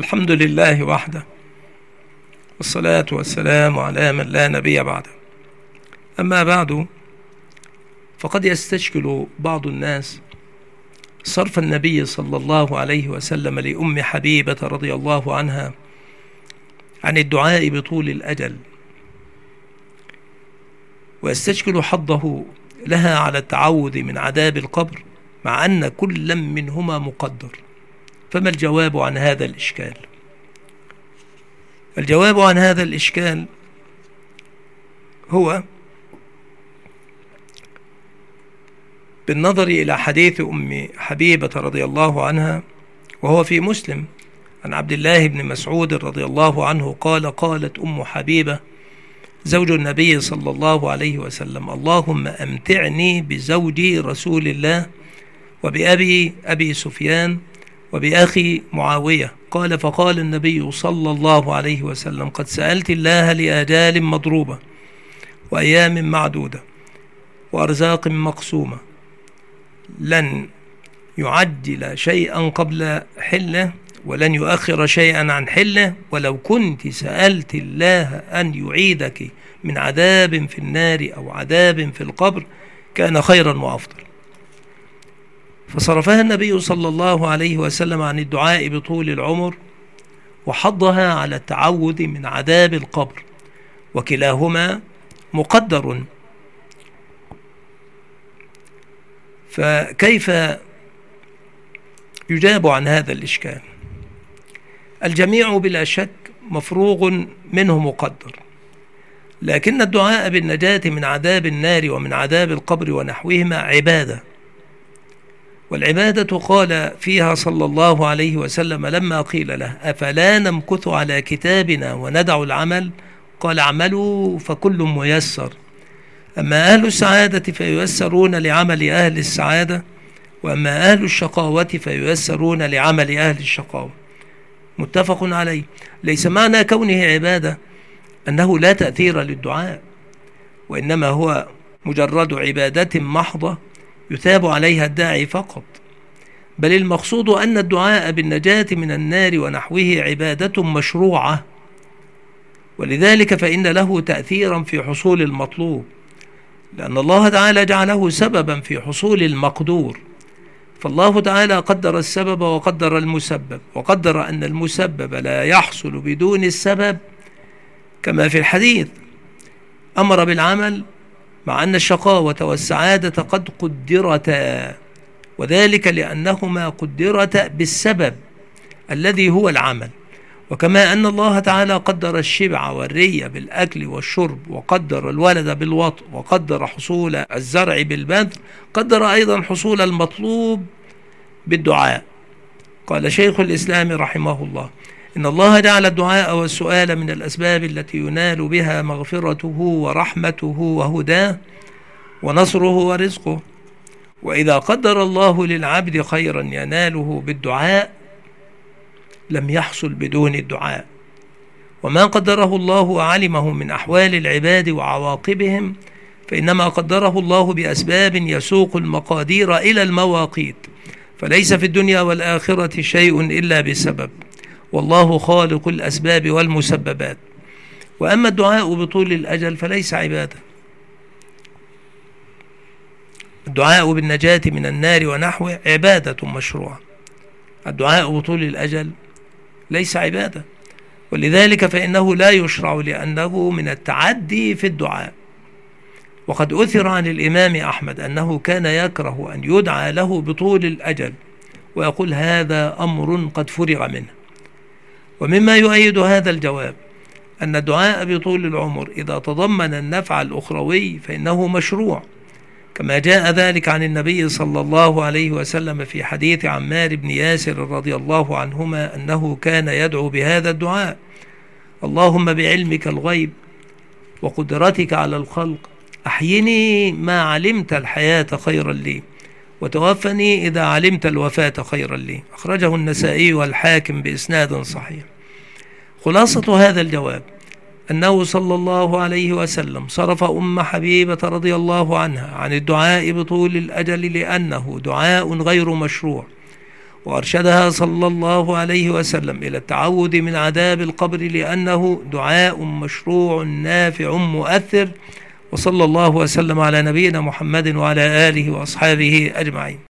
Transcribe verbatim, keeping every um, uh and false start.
الحمد لله وحده، والصلاة والسلام على من لا نبي بعده. أما بعد، فقد يستشكل بعض الناس صرف النبي صلى الله عليه وسلم لأم حبيبة رضي الله عنها عن الدعاء بطول الأجل، ويستشكل حظه لها على التعوذ من عذاب القبر، مع أن كل منهما مقدر. فما الجواب عن هذا الإشكال؟ الجواب عن هذا الإشكال هو بالنظر إلى حديث أم حبيبة رضي الله عنها، وهو في مسلم، عن عبد الله بن مسعود رضي الله عنه قال: قالت أم حبيبة زوج النبي صلى الله عليه وسلم: اللهم أمتعني بزوجي رسول الله وبأبي أبي سفيان وبأخي معاوية. قال: فقال النبي صلى الله عليه وسلم: قد سألت الله لآجال مضروبة وأيام معدودة وأرزاق مقسومة، لن يعجل شيئا قبل حله ولن يؤخر شيئا عن حله، ولو كنت سألت الله أن يعيدك من عذاب في النار أو عذاب في القبر كان خيرا وأفضل. فصرفها النبي صلى الله عليه وسلم عن الدعاء بطول العمر، وحضها على التعوذ من عذاب القبر، وكلاهما مقدر. فكيف يجاب عن هذا الإشكال؟ الجميع بلا شك مفروغ منه مقدر، لكن الدعاء بالنجاة من عذاب النار ومن عذاب القبر ونحوهما عبادة، والعبادة قال فيها صلى الله عليه وسلم لما قيل له: أفلا نمكث على كتابنا وندع العمل؟ قال: اعملوا فكل ميسر، أما أهل السعادة فييسرون لعمل أهل السعادة، وأما أهل الشقاوة فييسرون لعمل أهل الشقاوة. متفق عليه. ليس معنى كونه عبادة أنه لا تأثير للدعاء، وإنما هو مجرد عبادة محضة يثاب عليها الداعي فقط، بل المقصود أن الدعاء بالنجاة من النار ونحوه عبادة مشروعة، ولذلك فإن له تأثيرا في حصول المطلوب، لأن الله تعالى جعله سببا في حصول المقدور. فالله تعالى قدر السبب وقدر المسبب، وقدر أن المسبب لا يحصل بدون السبب، كما في الحديث أمر بالعمل مع أن الشقاوة والسعادة قد قدرتا، وذلك لأنهما قدرتا بالسبب الذي هو العمل. وكما أن الله تعالى قدر الشبع والري بالأكل والشرب، وقدر الولد بالوطء، وقدر حصول الزرع بالبذر، قدر أيضا حصول المطلوب بالدعاء. قال شيخ الإسلام رحمه الله: إن الله جعل الدعاء والسؤال من الأسباب التي ينال بها مغفرته ورحمته وهداه ونصره ورزقه، وإذا قدر الله للعبد خيرا يناله بالدعاء لم يحصل بدون الدعاء، وما قدره الله وعلمه من أحوال العباد وعواقبهم فإنما قدره الله بأسباب يسوق المقادير إلى المواقيت، فليس في الدنيا والآخرة شيء إلا بسبب، والله خالق الأسباب والمسببات. وأما الدعاء بطول الأجل فليس عبادة. الدعاء بالنجاة من النار ونحوه عبادة مشروعة، الدعاء بطول الأجل ليس عبادة، ولذلك فإنه لا يشرع لأنه من التعدي في الدعاء. وقد أثر عن الإمام أحمد أنه كان يكره أن يدعى له بطول الأجل، ويقول: هذا أمر قد فرغ منه. ومما يؤيد هذا الجواب أن الدعاء بطول العمر إذا تضمن النفع الأخروي فإنه مشروع، كما جاء ذلك عن النبي صلى الله عليه وسلم في حديث عمار بن ياسر رضي الله عنهما أنه كان يدعو بهذا الدعاء: اللهم بعلمك الغيب وقدرتك على الخلق أحيني ما علمت الحياة خيرا لي، وتوفني إذا علمت الوفاة خيرا لي. أخرجه النسائي والحاكم بإسناد صحيح. خلاصة هذا الجواب أنه صلى الله عليه وسلم صرف أم حبيبة رضي الله عنها عن الدعاء بطول الأجل لأنه دعاء غير مشروع، وأرشدها صلى الله عليه وسلم إلى التعوذ من عذاب القبر لأنه دعاء مشروع نافع مؤثر. وصلى الله وسلم على نبينا محمد وعلى آله وأصحابه أجمعين.